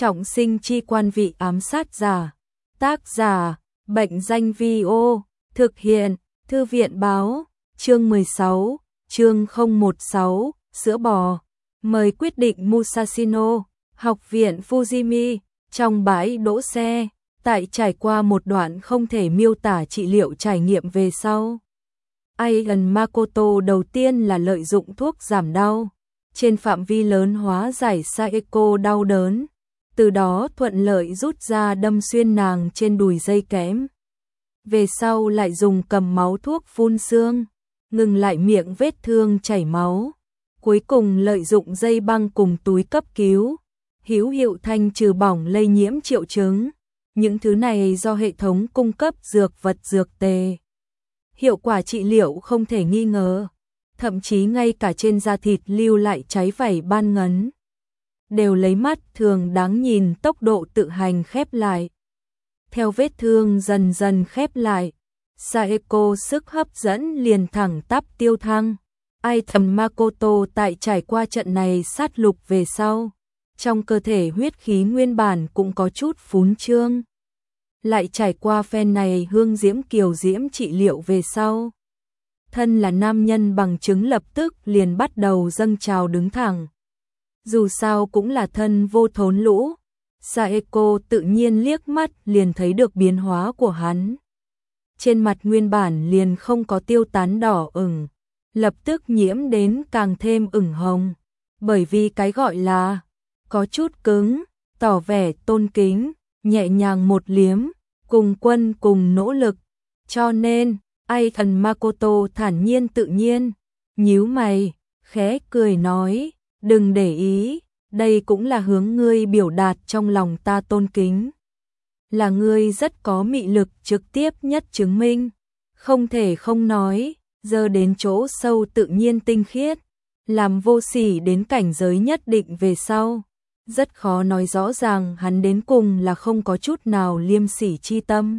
Trọng sinh chi quan vị ám sát giả. Tác giả, Bệnh danh Vi-ô, thực hiện, Thư viện báo, chương 16, chương 016, sữa bò. Mời quyết định Musashino, học viện Fujimi, trong bãi đỗ xe, tại trải qua một đoạn không thể miêu tả trị liệu trải nghiệm về sau. Aigan Makoto đầu tiên là lợi dụng thuốc giảm đau, trên phạm vi lớn hóa giải Saeko đau đớn, từ đó thuận lợi rút ra đâm xuyên nàng trên đùi dây kẽm. Về sau lại dùng cầm máu thuốc phun xương, ngừng lại miệng vết thương chảy máu. Cuối cùng lợi dụng dây băng cùng túi cấp cứu, hữu hiệu thanh trừ bỏng lây nhiễm triệu chứng. Những thứ này do hệ thống cung cấp dược vật dược tề. Hiệu quả trị liệu không thể nghi ngờ, thậm chí ngay cả trên da thịt lưu lại cháy vảy ban ngấn, đều lấy mắt thường đáng nhìn tốc độ tự hành khép lại. Theo vết thương dần dần khép lại, Saeko sức hấp dẫn liền thẳng tắp tiêu thăng. Aigan Makoto tại trải qua trận này sát lục về sau, trong cơ thể huyết khí nguyên bản cũng có chút phún trương. Lại trải qua phen này hương diễm kiều diễm trị liệu về sau, thân là nam nhân bằng chứng lập tức liền bắt đầu dâng trào đứng thẳng. Dù sao cũng là thân vô thốn lũ, Saeko tự nhiên liếc mắt liền thấy được biến hóa của hắn. Trên mặt nguyên bản liền không có tiêu tán đỏ ửng, lập tức nhiễm đến càng thêm ửng hồng, bởi vì cái gọi là có chút cứng, tỏ vẻ tôn kính, nhẹ nhàng một liếm, cùng quân cùng nỗ lực. Cho nên, Aigan Makoto thản nhiên tự nhiên, nhíu mày, khẽ cười nói, đừng để ý, đây cũng là hướng ngươi biểu đạt trong lòng ta tôn kính. Là ngươi rất có mị lực trực tiếp nhất chứng minh, không thể không nói, giờ đến chỗ sâu tự nhiên tinh khiết, làm vô sỉ đến cảnh giới nhất định về sau. Rất khó nói rõ ràng hắn đến cùng là không có chút nào liêm sỉ chi tâm.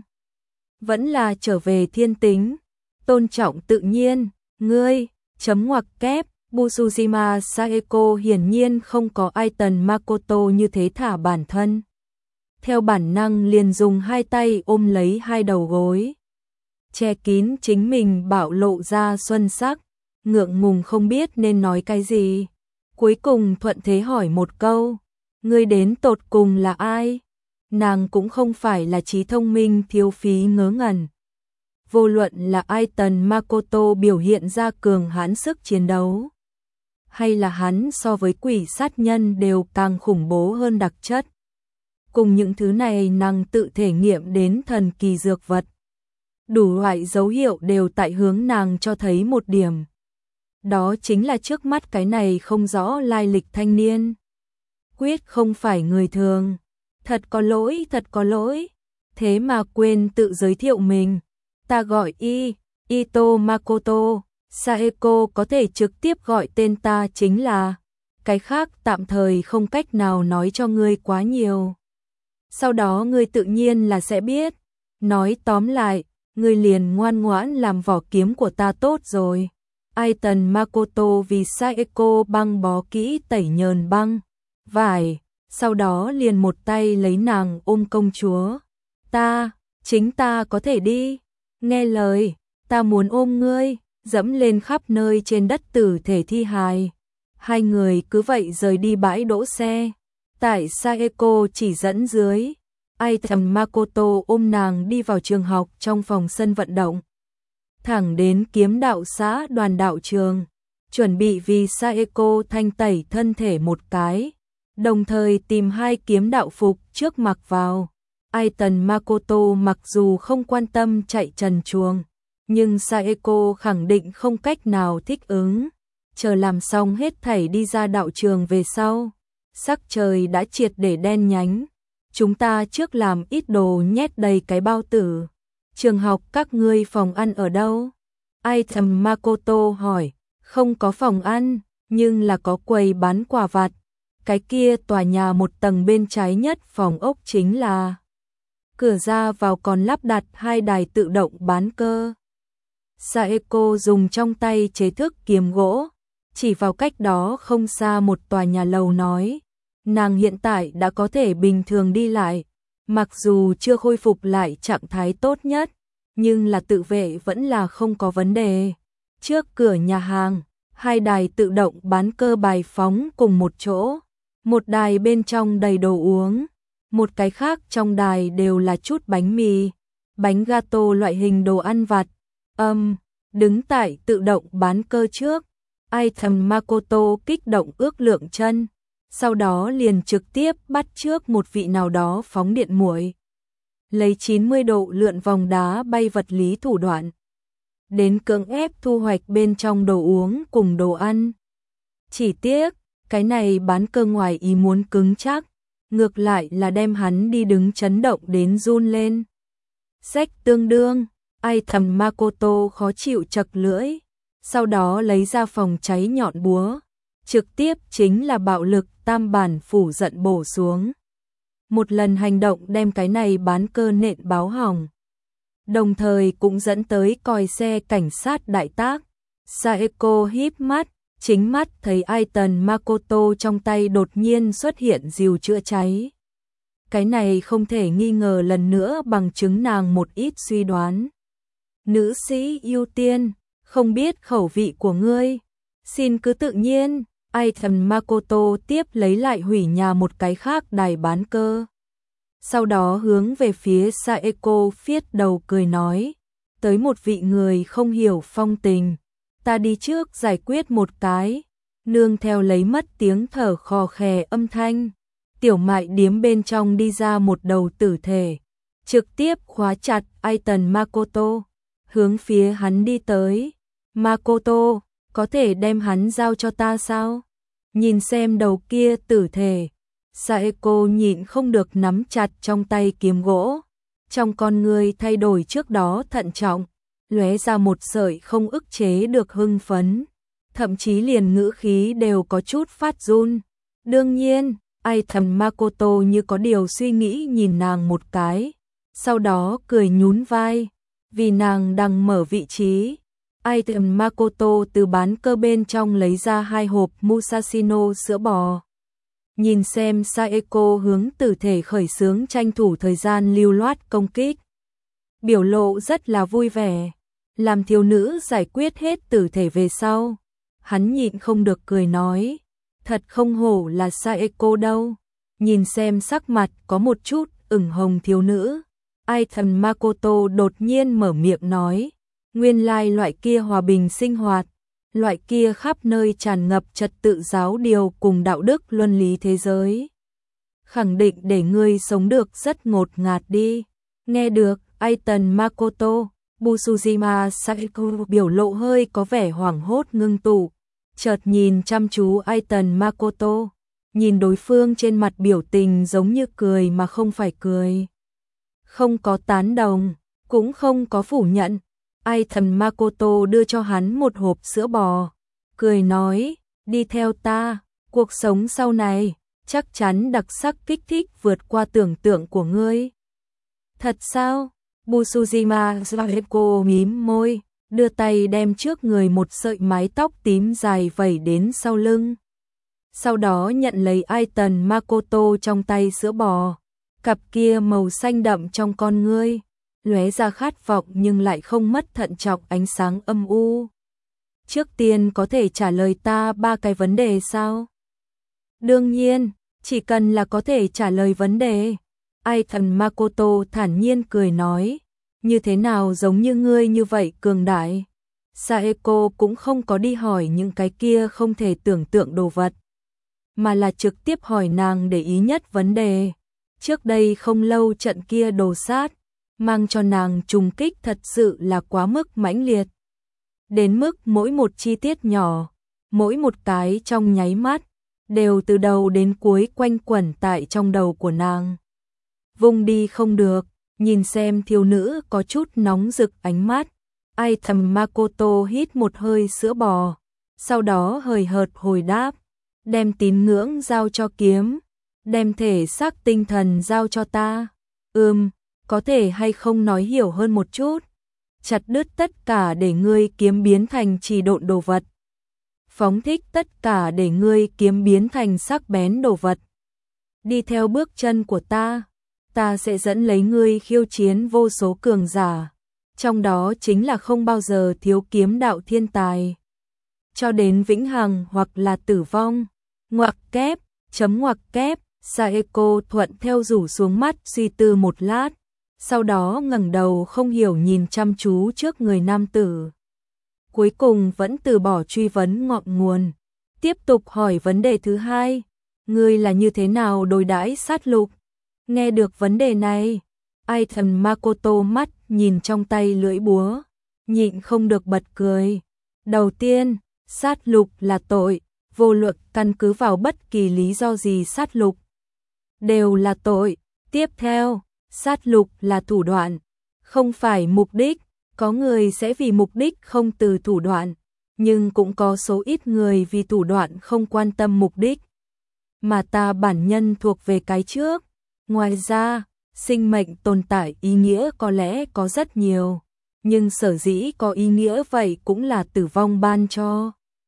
Vẫn là trở về thiên tính, tôn trọng tự nhiên, ngươi, chấm ngoặc kép, Busujima Saeko hiển nhiên không có Aigan Makoto như thế thả bản thân. Theo bản năng liền dùng hai tay ôm lấy hai đầu gối, che kín chính mình bạo lộ ra xuân sắc, ngượng ngùng không biết nên nói cái gì. Cuối cùng thuận thế hỏi một câu, ngươi đến tột cùng là ai? Nàng cũng không phải là trí thông minh thiếu phí ngớ ngẩn. Vô luận là Aigan Makoto biểu hiện ra cường hãn sức chiến đấu, hay là hắn so với quỷ sát nhân đều càng khủng bố hơn đặc chất. Cùng những thứ này nàng tự thể nghiệm đến thần kỳ dược vật. Đủ loại dấu hiệu đều tại hướng nàng cho thấy một điểm. Đó chính là trước mắt cái này không rõ lai lịch thanh niên. Quyết không phải người thường. Thật có lỗi, thật có lỗi. Thế mà quên tự giới thiệu mình. Ta gọi Ito Makoto. Saeko có thể trực tiếp gọi tên ta chính là. Cái khác tạm thời không cách nào nói cho ngươi quá nhiều. Sau đó ngươi tự nhiên là sẽ biết. Nói tóm lại, ngươi liền ngoan ngoãn làm vỏ kiếm của ta tốt rồi. Aigan Makoto vì Saeko băng bó kỹ tẩy nhờn băng vải, sau đó liền một tay lấy nàng ôm công chúa. Chính ta có thể đi. Nghe lời, ta muốn ôm ngươi, dẫm lên khắp nơi trên đất tử thể thi hài. Hai người cứ vậy rời đi bãi đỗ xe. Tại Saeko chỉ dẫn dưới, Aigan Makoto ôm nàng đi vào trường học trong phòng sân vận động. Thẳng đến kiếm đạo xã đoàn đạo trường, chuẩn bị vì Saeko thanh tẩy thân thể một cái, đồng thời tìm hai kiếm đạo phục trước mặc vào. Aigan Makoto mặc dù không quan tâm chạy trần truồng, nhưng Saeko khẳng định không cách nào thích ứng. Chờ làm xong hết thảy đi ra đạo trường về sau, sắc trời đã triệt để đen nhánh. Chúng ta trước làm ít đồ nhét đầy cái bao tử. Trường học các ngươi phòng ăn ở đâu? Aigan Makoto hỏi. Không có phòng ăn, nhưng là có quầy bán quà vặt. Cái kia tòa nhà một tầng bên trái nhất phòng ốc chính là. Cửa ra vào còn lắp đặt hai đài tự động bán cơ. Saeko dùng trong tay chế thức kiếm gỗ, chỉ vào cách đó không xa một tòa nhà lầu nói. Nàng hiện tại đã có thể bình thường đi lại, mặc dù chưa khôi phục lại trạng thái tốt nhất, nhưng là tự vệ vẫn là không có vấn đề. Trước cửa nhà hàng, hai đài tự động bán cơ bài phóng cùng một chỗ, một đài bên trong đầy đồ uống, một cái khác trong đài đều là chút bánh mì, bánh gato loại hình đồ ăn vặt. Đứng tại tự động bán cơ trước, Item Makoto kích động ước lượng chân, sau đó liền trực tiếp bắt trước một vị nào đó phóng điện muội, lấy 90 độ lượn vòng đá bay vật lý thủ đoạn, đến cưỡng ép thu hoạch bên trong đồ uống cùng đồ ăn. Chỉ tiếc, cái này bán cơ ngoài ý muốn cứng chắc, ngược lại là đem hắn đi đứng chấn động đến run lên. Sách tương đương, Item Makoto khó chịu chật lưỡi, sau đó lấy ra phòng cháy nhọn búa, trực tiếp chính là bạo lực tam bản phủ giận bổ xuống. Một lần hành động đem cái này bán cơ nện báo hỏng, đồng thời cũng dẫn tới còi xe cảnh sát đại tác. Saeko híp mắt, chính mắt thấy Item Makoto trong tay đột nhiên xuất hiện rìu chữa cháy. Cái này không thể nghi ngờ lần nữa bằng chứng nàng một ít suy đoán. Nữ sĩ ưu tiên, không biết khẩu vị của ngươi, xin cứ tự nhiên. Item Makoto tiếp lấy lại hủy nhà một cái khác đài bán cơ. Sau đó hướng về phía Saeko phiết đầu cười nói, tới một vị người không hiểu phong tình, ta đi trước giải quyết một cái. Nương theo lấy mất tiếng thở khò khè âm thanh, tiểu mại điếm bên trong đi ra một đầu tử thể, trực tiếp khóa chặt Item Makoto, hướng phía hắn đi tới. Makoto, có thể đem hắn giao cho ta sao? Nhìn xem đầu kia tử thể, Saeko nhịn không được nắm chặt trong tay kiếm gỗ, trong con người thay đổi trước đó thận trọng, lóe ra một sợi không ức chế được hưng phấn, thậm chí liền ngữ khí đều có chút phát run. Đương nhiên, Item Makoto như có điều suy nghĩ nhìn nàng một cái, sau đó cười nhún vai, vì nàng đang mở vị trí. Item Makoto từ bán cơ bên trong lấy ra 2 hộp Musashino sữa bò. Nhìn xem Saeko hướng tử thể khởi xướng tranh thủ thời gian lưu loát công kích, biểu lộ rất là vui vẻ. Làm thiếu nữ giải quyết hết tử thể về sau, hắn nhịn không được cười nói, thật không hổ là Saeko đâu. Nhìn xem sắc mặt có một chút ửng hồng thiếu nữ, Item Makoto đột nhiên mở miệng nói, nguyên lai loại kia hòa bình sinh hoạt, loại kia khắp nơi tràn ngập trật tự giáo điều cùng đạo đức luân lý thế giới, khẳng định để ngươi sống được rất ngột ngạt đi. Nghe được Item Makoto, Busujima Saeko biểu lộ hơi có vẻ hoảng hốt ngưng tụ, chợt nhìn chăm chú Item Makoto, nhìn đối phương trên mặt biểu tình giống như cười mà không phải cười, không có tán đồng, cũng không có phủ nhận. Item Makoto đưa cho hắn một hộp sữa bò, cười nói, đi theo ta, cuộc sống sau này chắc chắn đặc sắc kích thích vượt qua tưởng tượng của ngươi. Thật sao? Busujima Saeko mím môi, đưa tay đem trước người một sợi mái tóc tím dài vẩy đến sau lưng. Sau đó nhận lấy Item Makoto trong tay sữa bò, cặp kia màu xanh đậm trong con ngươi lóe ra khát vọng nhưng lại không mất thận trọng ánh sáng âm u. Trước tiên có thể trả lời ta 3 cái vấn đề sao? Đương nhiên, chỉ cần là có thể trả lời vấn đề. Item Makoto thản nhiên cười nói, như thế nào giống như ngươi như vậy cường đại? Saeko cũng không có đi hỏi những cái kia không thể tưởng tượng đồ vật, mà là trực tiếp hỏi nàng để ý nhất vấn đề. Trước đây không lâu trận kia đồ sát, mang cho nàng trùng kích thật sự là quá mức mãnh liệt. Đến mức mỗi một chi tiết nhỏ, mỗi một cái trong nháy mắt, đều từ đầu đến cuối quanh quẩn tại trong đầu của nàng. Vùng đi không được, nhìn xem thiếu nữ có chút nóng rực ánh mắt. Item Makoto hít một hơi sữa bò, sau đó hời hợt hồi đáp, đem tín ngưỡng giao cho kiếm, đem thể xác tinh thần giao cho ta. Có thể hay không nói hiểu hơn một chút? Chặt đứt tất cả để ngươi kiếm biến thành trì độn đồ vật. Phóng thích tất cả để ngươi kiếm biến thành sắc bén đồ vật. đi theo bước chân của ta sẽ dẫn lấy ngươi khiêu chiến vô số cường giả, trong đó chính là không bao giờ thiếu kiếm đạo thiên tài. Cho đến vĩnh hằng hoặc là tử vong. Ngoặc kép, chấm ngoặc kép, Saeko thuận theo rủ xuống mắt suy tư một lát, sau đó ngẩng đầu không hiểu nhìn chăm chú trước người nam tử. Cuối cùng vẫn từ bỏ truy vấn ngọn nguồn, tiếp tục hỏi vấn đề thứ hai, ngươi là như thế nào đối đãi sát lục? Nghe được vấn đề này, ai thần Makoto mắt nhìn trong tay lưỡi búa, nhịn không được bật cười. Đầu tiên, sát lục là tội, vô luận căn cứ vào bất kỳ lý do gì sát lục đều là tội. Tiếp theo, sát lục là thủ đoạn, không phải mục đích, có người sẽ vì mục đích không từ thủ đoạn, nhưng cũng có số ít người vì thủ đoạn không quan tâm mục đích. Mà ta bản nhân thuộc về cái trước. Ngoài ra, sinh mệnh tồn tại ý nghĩa có lẽ có rất nhiều, nhưng sở dĩ có ý nghĩa vậy cũng là tử vong ban cho.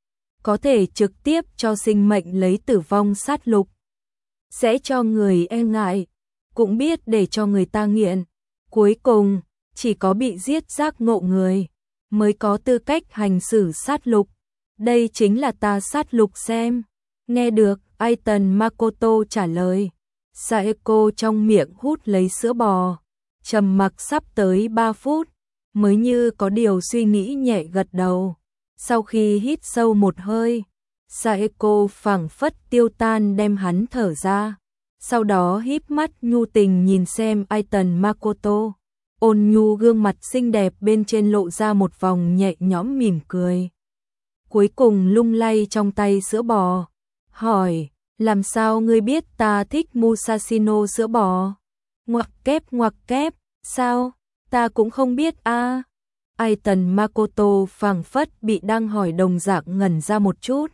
Có thể trực tiếp cho sinh mệnh lấy tử vong sát lục, sẽ cho người e ngại, cũng biết để cho người ta nghiện. Cuối cùng, chỉ có bị giết giác ngộ người mới có tư cách hành xử sát lục. Đây chính là ta sát lục xem. Nghe được Aiton Makoto trả lời, Saeko trong miệng hút lấy sữa bò, trầm mặc sắp tới 3 phút, mới như có điều suy nghĩ nhẹ gật đầu. Sau khi hít sâu một hơi, Saeko phảng phất tiêu tan đem hắn thở ra, sau đó híp mắt nhu tình nhìn xem Aiton Makoto. Ôn nhu gương mặt xinh đẹp bên trên lộ ra một vòng nhẹ nhõm mỉm cười. Cuối cùng lung lay trong tay sữa bò, hỏi, làm sao ngươi biết ta thích Musashino sữa bò? Ngoặc kép, sao? Ta cũng không biết a. Aiton Makoto phảng phất bị đang hỏi đồng dạng ngẩn ra một chút.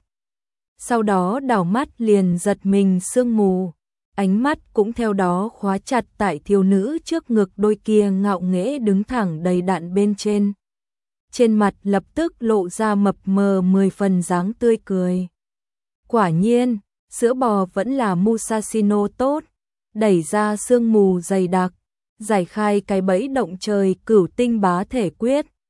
Sau đó đảo mắt liền giật mình sương mù, ánh mắt cũng theo đó khóa chặt tại thiếu nữ trước ngực đôi kia ngạo nghễ đứng thẳng đầy đặn bên trên. Trên mặt lập tức lộ ra mập mờ 10 phần dáng tươi cười. Quả nhiên, sữa bò vẫn là Musashino tốt, đẩy ra sương mù dày đặc, giải khai cái bẫy động trời cửu tinh bá thể quyết.